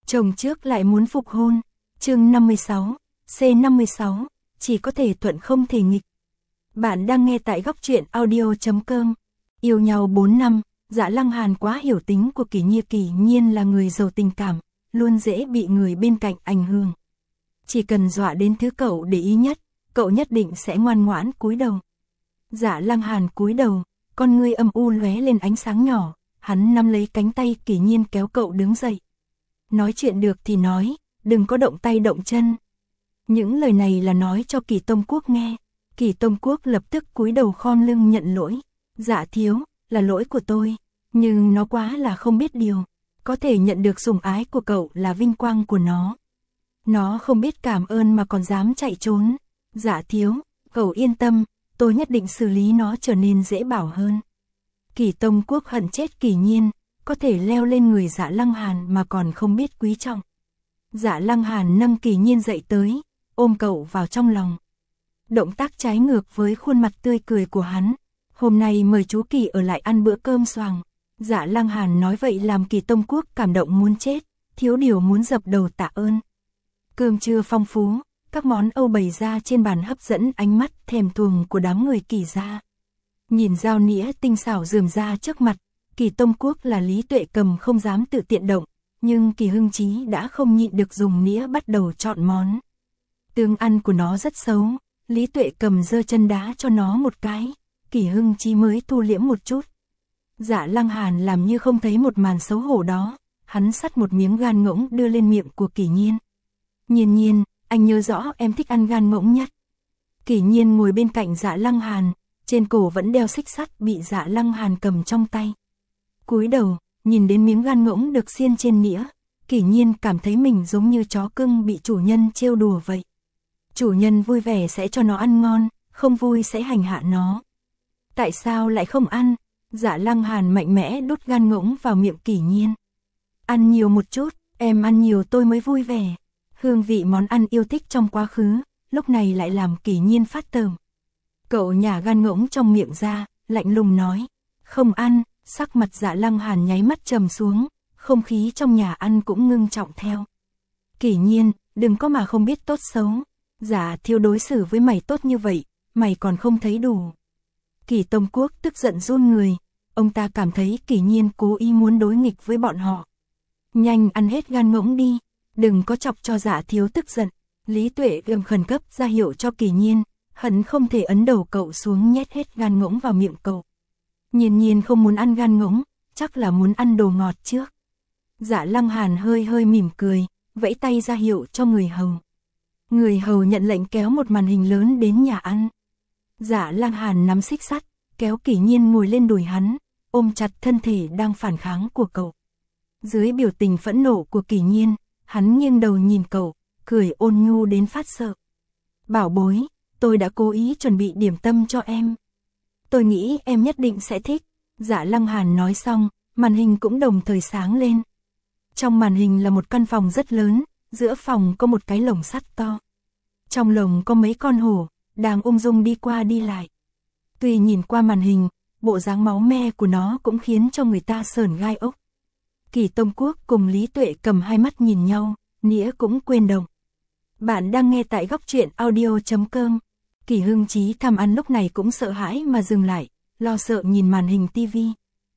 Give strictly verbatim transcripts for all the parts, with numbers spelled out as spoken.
Chồng trước lại muốn phục hôn. Chương năm mươi sáu, C năm mươi sáu, chỉ có thể thuận không thể nghịch. Bạn đang nghe tại góc truyện audio chấm com. Yêu nhau bốn năm, Dạ Lăng Hàn quá hiểu tính của Kỷ Nhi. Kỷ Nhiên là người giàu tình cảm, luôn dễ bị người bên cạnh ảnh hưởng. Chỉ cần dọa đến thứ cậu để ý nhất, cậu nhất định sẽ ngoan ngoãn cúi đầu. Dạ Lăng Hàn cúi đầu, con ngươi âm u lóe lên ánh sáng nhỏ, hắn nắm lấy cánh tay Kỷ Nhiên kéo cậu đứng dậy. Nói chuyện được thì nói, đừng có động tay động chân. Những lời này là nói cho Kỷ Tông Quốc nghe. Kỷ Tông Quốc lập tức cúi đầu khom lưng nhận lỗi. Dạ thiếu, là lỗi của tôi, nhưng nó quá là không biết điều. Có thể nhận được sủng ái của cậu là vinh quang của nó. Nó không biết cảm ơn mà còn dám chạy trốn. Dạ thiếu, cậu yên tâm, tôi nhất định xử lý nó trở nên dễ bảo hơn. Kỷ Tông Quốc hận chết Kỷ Nhiên, có thể leo lên người Dạ Lăng Hàn mà còn không biết quý trọng. Dạ Lăng Hàn nâng Kỷ Nhiên dậy tới, ôm cậu vào trong lòng. Động tác trái ngược với khuôn mặt tươi cười của hắn. Hôm nay mời chú Kỷ ở lại ăn bữa cơm xoàng. Dạ Lăng Hàn nói vậy làm Kỷ Tông Quốc cảm động muốn chết, thiếu điều muốn dập đầu tạ ơn. Cơm trưa phong phú, các món Âu bày ra trên bàn hấp dẫn ánh mắt thèm thuồng của đám người Kỷ gia. Nhìn dao nĩa tinh xảo rườm ra trước mặt, Kỷ Tông Quốc là Lý Tuệ Cầm không dám tự tiện động, nhưng Kỷ Hưng Chí đã không nhịn được dùng nĩa bắt đầu chọn món. Tương ăn của nó rất xấu, Lý Tuệ Cầm giơ chân đá cho nó một cái, Kỷ Hưng Chí mới thu liễm một chút. Dạ Lăng Hàn làm như không thấy một màn xấu hổ đó, hắn xắt một miếng gan ngỗng đưa lên miệng của Kỷ Nhiên. Nhiên Nhiên, anh nhớ rõ em thích ăn gan ngỗng nhất. Kỷ Nhiên ngồi bên cạnh Dạ Lăng Hàn, trên cổ vẫn đeo xích sắt bị Dạ Lăng Hàn cầm trong tay. Cúi đầu, nhìn đến miếng gan ngỗng được xiên trên nĩa, Kỷ Nhiên cảm thấy mình giống như chó cưng bị chủ nhân trêu đùa vậy. Chủ nhân vui vẻ sẽ cho nó ăn ngon, không vui sẽ hành hạ nó. Tại sao lại không ăn? Dạ Lăng Hàn mạnh mẽ đút gan ngỗng vào miệng Kỷ Nhiên. Ăn nhiều một chút, em ăn nhiều tôi mới vui vẻ. Hương vị món ăn yêu thích trong quá khứ, lúc này lại làm Kỷ Nhiên phát tởm. Cậu nhả gan ngỗng trong miệng ra, lạnh lùng nói, không ăn. Sắc mặt Dạ Lăng Hàn nháy mắt trầm xuống, không khí trong nhà ăn cũng ngưng trọng theo. Kỷ Nhiên, đừng có mà không biết tốt xấu. Dạ thiếu đối xử với mày tốt như vậy, mày còn không thấy đủ. Kỷ Tông Quốc tức giận run người, ông ta cảm thấy Kỷ Nhiên cố ý muốn đối nghịch với bọn họ. Nhanh ăn hết gan ngỗng đi, đừng có chọc cho Dạ thiếu tức giận. Lý Tuệ gầm khẩn cấp ra hiệu cho Kỷ Nhiên, hận không thể ấn đầu cậu xuống nhét hết gan ngỗng vào miệng cậu. Nhiên Nhiên không muốn ăn gan ngỗng, chắc là muốn ăn đồ ngọt trước. Dạ Lăng Hàn hơi hơi mỉm cười, vẫy tay ra hiệu cho người hầu. Người hầu nhận lệnh kéo một màn hình lớn đến nhà ăn. Dạ Lăng Hàn nắm xích sắt, kéo Kỷ Nhiên ngồi lên đùi hắn, ôm chặt thân thể đang phản kháng của cậu. Dưới biểu tình phẫn nộ của Kỷ Nhiên, hắn nghiêng đầu nhìn cậu, cười ôn nhu đến phát sợ. Bảo bối, tôi đã cố ý chuẩn bị điểm tâm cho em. Tôi nghĩ em nhất định sẽ thích. Dạ Lăng Hàn nói xong, màn hình cũng đồng thời sáng lên. Trong màn hình là một căn phòng rất lớn, giữa phòng có một cái lồng sắt to. Trong lồng có mấy con hổ, đang ung dung đi qua đi lại. Tuy nhìn qua màn hình, bộ dáng máu me của nó cũng khiến cho người ta sởn gai ốc. Kỷ Tông Quốc cùng Lý Tuệ Cầm hai mắt nhìn nhau, nĩa cũng quên động. Bạn đang nghe tại góc truyện audio chấm com. Kỷ Hưng Chí tham ăn lúc này cũng sợ hãi mà dừng lại, lo sợ nhìn màn hình tivi.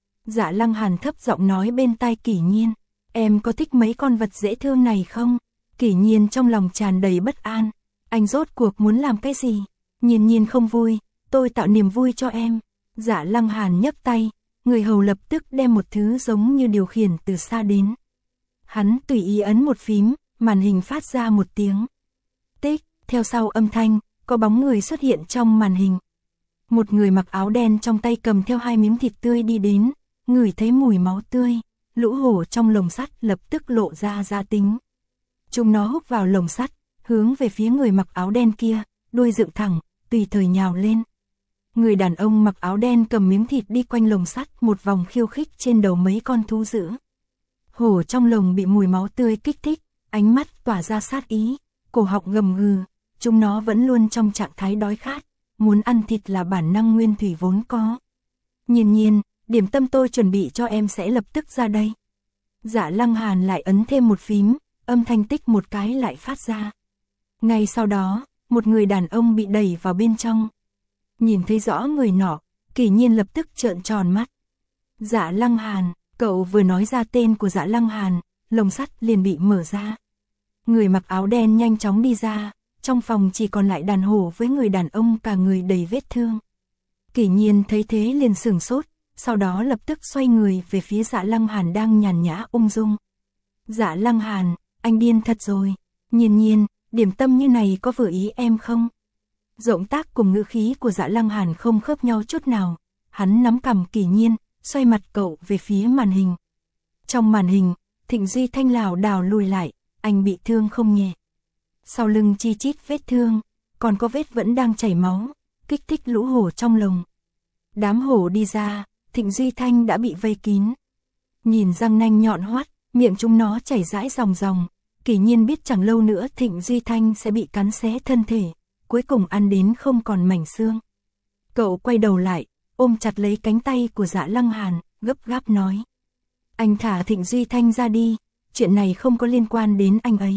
Dạ Lăng Hàn thấp giọng nói bên tai Kỷ Nhiên, em có thích mấy con vật dễ thương này không? Kỷ Nhiên trong lòng tràn đầy bất an, anh rốt cuộc muốn làm cái gì? Nhiên Nhiên không vui, tôi tạo niềm vui cho em. Dạ Lăng Hàn nhấc tay, người hầu lập tức đem một thứ giống như điều khiển từ xa đến. Hắn tùy ý ấn một phím, màn hình phát ra một tiếng tích, theo sau âm thanh, có bóng người xuất hiện trong màn hình. Một người mặc áo đen trong tay cầm theo hai miếng thịt tươi đi đến, ngửi thấy mùi máu tươi, lũ hổ trong lồng sắt lập tức lộ ra gia tính. Chúng nó húc vào lồng sắt, hướng về phía người mặc áo đen kia, đuôi dựng thẳng, tùy thời nhào lên. Người đàn ông mặc áo đen cầm miếng thịt đi quanh lồng sắt một vòng khiêu khích trên đầu mấy con thú dữ. Hổ trong lồng bị mùi máu tươi kích thích, ánh mắt tỏa ra sát ý, cổ họng gầm gừ. Chúng nó vẫn luôn trong trạng thái đói khát, muốn ăn thịt là bản năng nguyên thủy vốn có. Nhiên Nhiên, điểm tâm tôi chuẩn bị cho em sẽ lập tức ra đây. Dạ Lăng Hàn lại ấn thêm một phím, âm thanh tích một cái lại phát ra. Ngay sau đó, một người đàn ông bị đẩy vào bên trong. Nhìn thấy rõ người nọ, Kỳ Nhiên lập tức trợn tròn mắt. Dạ Lăng Hàn, cậu vừa nói ra tên của Dạ Lăng Hàn, lồng sắt liền bị mở ra. Người mặc áo đen nhanh chóng đi ra, trong phòng chỉ còn lại đàn hổ với người đàn ông cả người đầy vết thương. Kỳ Nhiên thấy thế liền sửng sốt, sau đó lập tức xoay người về phía Dạ Lăng Hàn đang nhàn nhã ung dung. Dạ Lăng Hàn, anh điên thật rồi. Nhiên Nhiên, điểm tâm như này có vừa ý em không? Giọng tác cùng ngữ khí của Dạ Lăng Hàn không khớp nhau chút nào. Hắn nắm cằm Kỳ Nhiên, xoay mặt cậu về phía màn hình. Trong màn hình, Thịnh Duy Thanh lảo đảo lùi lại, anh bị thương không nhẹ. Sau lưng chi chít vết thương, còn có vết vẫn đang chảy máu, kích thích lũ hổ trong lồng. Đám hổ đi ra, Thịnh Duy Thanh đã bị vây kín. Nhìn răng nanh nhọn hoắt, miệng chúng nó chảy rãi ròng ròng. Kỳ Nhiên biết chẳng lâu nữa Thịnh Duy Thanh sẽ bị cắn xé thân thể, cuối cùng ăn đến không còn mảnh xương. Cậu quay đầu lại, ôm chặt lấy cánh tay của Dạ Lăng Hàn, gấp gáp nói. Anh thả Thịnh Duy Thanh ra đi, chuyện này không có liên quan đến anh ấy.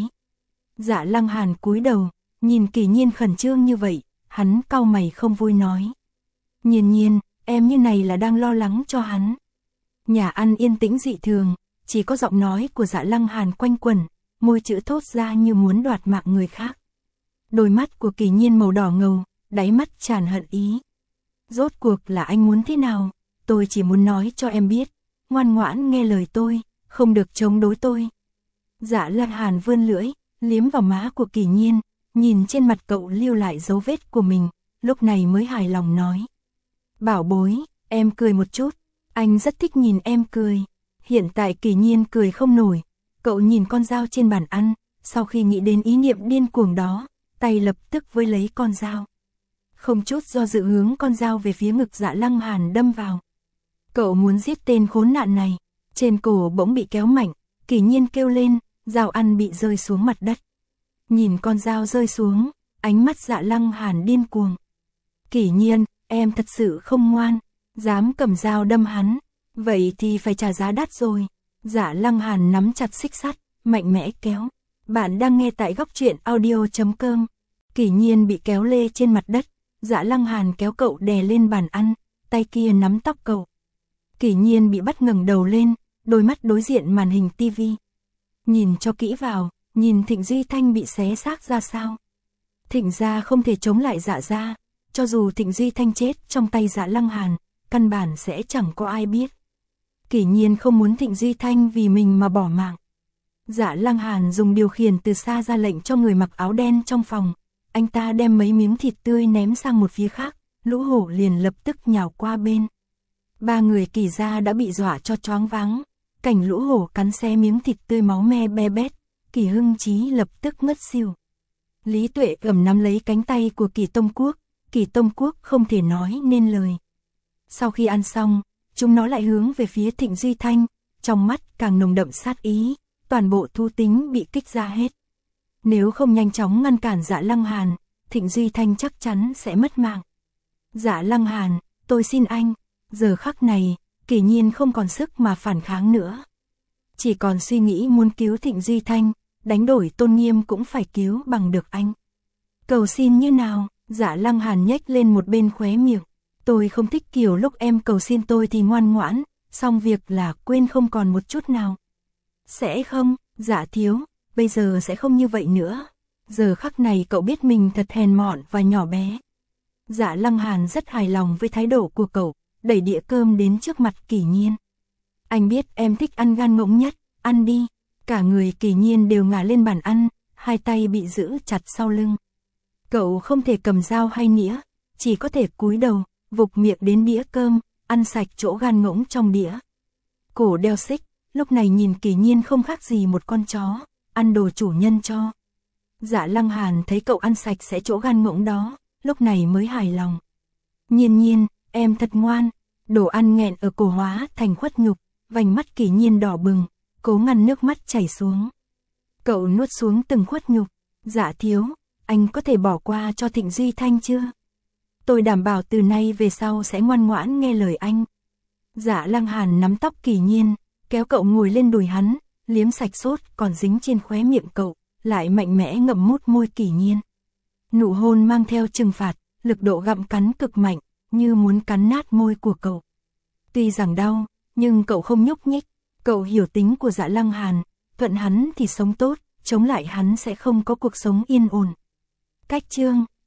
Dạ Lăng Hàn cúi đầu, nhìn Kỳ Nhiên khẩn trương như vậy, hắn cau mày không vui nói. Nhiên Nhiên, em như này là đang lo lắng cho hắn. Nhà ăn yên tĩnh dị thường, chỉ có giọng nói của Dạ Lăng Hàn quanh quẩn, môi chữ thốt ra như muốn đoạt mạng người khác. Đôi mắt của Kỳ Nhiên màu đỏ ngầu, đáy mắt tràn hận ý. Rốt cuộc là anh muốn thế nào? Tôi chỉ muốn nói cho em biết, ngoan ngoãn nghe lời tôi, không được chống đối tôi. Dạ Lăng Hàn vươn lưỡi, liếm vào má của Kỳ Nhiên, nhìn trên mặt cậu lưu lại dấu vết của mình, lúc này mới hài lòng nói. Bảo bối, em cười một chút, anh rất thích nhìn em cười. Hiện tại Kỳ Nhiên cười không nổi, cậu nhìn con dao trên bàn ăn, sau khi nghĩ đến ý niệm điên cuồng đó, tay lập tức với lấy con dao. Không chút do dự hướng con dao về phía ngực Dạ Lăng Hàn đâm vào. Cậu muốn giết tên khốn nạn này, trên cổ bỗng bị kéo mạnh, Kỳ Nhiên kêu lên, dao ăn bị rơi xuống mặt đất. Nhìn con dao rơi xuống, ánh mắt Dạ Lăng Hàn điên cuồng. Kỳ Nhiên, em thật sự không ngoan, dám cầm dao đâm hắn, vậy thì phải trả giá đắt rồi. Dạ Lăng Hàn nắm chặt xích sắt, mạnh mẽ kéo. Bạn đang nghe tại góc truyện audio chấm com. Kỳ Nhiên bị kéo lê trên mặt đất, Dạ Lăng Hàn kéo cậu đè lên bàn ăn, tay kia nắm tóc cậu. Kỳ Nhiên bị bắt ngẩng đầu lên, đôi mắt đối diện màn hình tivi. Nhìn cho kỹ vào, nhìn Thịnh Duy Thanh bị xé xác ra sao. Thịnh gia không thể chống lại Dạ gia, cho dù Thịnh Duy Thanh chết trong tay Dạ Lăng Hàn, căn bản sẽ chẳng có ai biết. Kỳ Nhiên không muốn Thịnh Duy Thanh vì mình mà bỏ mạng. Dạ Lăng Hàn dùng điều khiển từ xa ra lệnh cho người mặc áo đen trong phòng. Anh ta đem mấy miếng thịt tươi ném sang một phía khác, lũ hổ liền lập tức nhào qua bên. Ba người Kỳ gia đã bị dọa cho choáng váng. Cảnh lũ hổ cắn xé miếng thịt tươi máu me be bét, Kỳ Hưng Chí lập tức ngất xỉu. Lý Tuệ ẩm nắm lấy cánh tay của Kỳ Tông Quốc, Kỳ Tông Quốc không thể nói nên lời. Sau khi ăn xong, chúng nó lại hướng về phía Thịnh Duy Thanh, trong mắt càng nồng đậm sát ý, toàn bộ thu tính bị kích ra hết. Nếu không nhanh chóng ngăn cản Dạ Lăng Hàn, Thịnh Duy Thanh chắc chắn sẽ mất mạng. Dạ Lăng Hàn, tôi xin anh. Giờ khắc này, Kỳ Nhiên không còn sức mà phản kháng nữa. Chỉ còn suy nghĩ muốn cứu Thịnh Duy Thanh, đánh đổi tôn nghiêm cũng phải cứu bằng được anh. Cầu xin như nào? Dạ Lăng Hàn nhếch lên một bên khóe miệng. Tôi không thích kiểu lúc em cầu xin tôi thì ngoan ngoãn, xong việc là quên không còn một chút nào. Sẽ không, Dạ thiếu, bây giờ sẽ không như vậy nữa. Giờ khắc này cậu biết mình thật hèn mọn và nhỏ bé. Dạ Lăng Hàn rất hài lòng với thái độ của cậu, đẩy đĩa cơm đến trước mặt Kỳ Nhiên. Anh biết em thích ăn gan ngỗng nhất, ăn đi. Cả người Kỳ Nhiên đều ngả lên bàn ăn, hai tay bị giữ chặt sau lưng. Cậu không thể cầm dao hay nĩa, chỉ có thể cúi đầu, vục miệng đến đĩa cơm, ăn sạch chỗ gan ngỗng trong đĩa. Cổ đeo xích, lúc này nhìn Kỳ Nhiên không khác gì một con chó, ăn đồ chủ nhân cho. Dạ Lăng Hàn thấy cậu ăn sạch sẽ chỗ gan ngỗng đó, lúc này mới hài lòng. Nhiên Nhiên, em thật ngoan. Đồ ăn nghẹn ở cổ hóa thành khuất nhục, vành mắt Kỳ Nhiên đỏ bừng, cố ngăn nước mắt chảy xuống. Cậu nuốt xuống từng khuất nhục. Dạ thiếu, anh có thể bỏ qua cho Thịnh Duy Thanh chưa? Tôi đảm bảo từ nay về sau sẽ ngoan ngoãn nghe lời anh. Dạ Lăng Hàn nắm tóc Kỳ Nhiên, kéo cậu ngồi lên đùi hắn, liếm sạch sốt còn dính trên khóe miệng cậu, lại mạnh mẽ ngậm mút môi Kỷ Nhiên. Nụ hôn mang theo trừng phạt, lực độ gặm cắn cực mạnh, như muốn cắn nát môi của cậu. Tuy rằng đau, nhưng cậu không nhúc nhích, cậu hiểu tính của Dạ Lăng Hàn, thuận hắn thì sống tốt, chống lại hắn sẽ không có cuộc sống yên ổn. Cách chương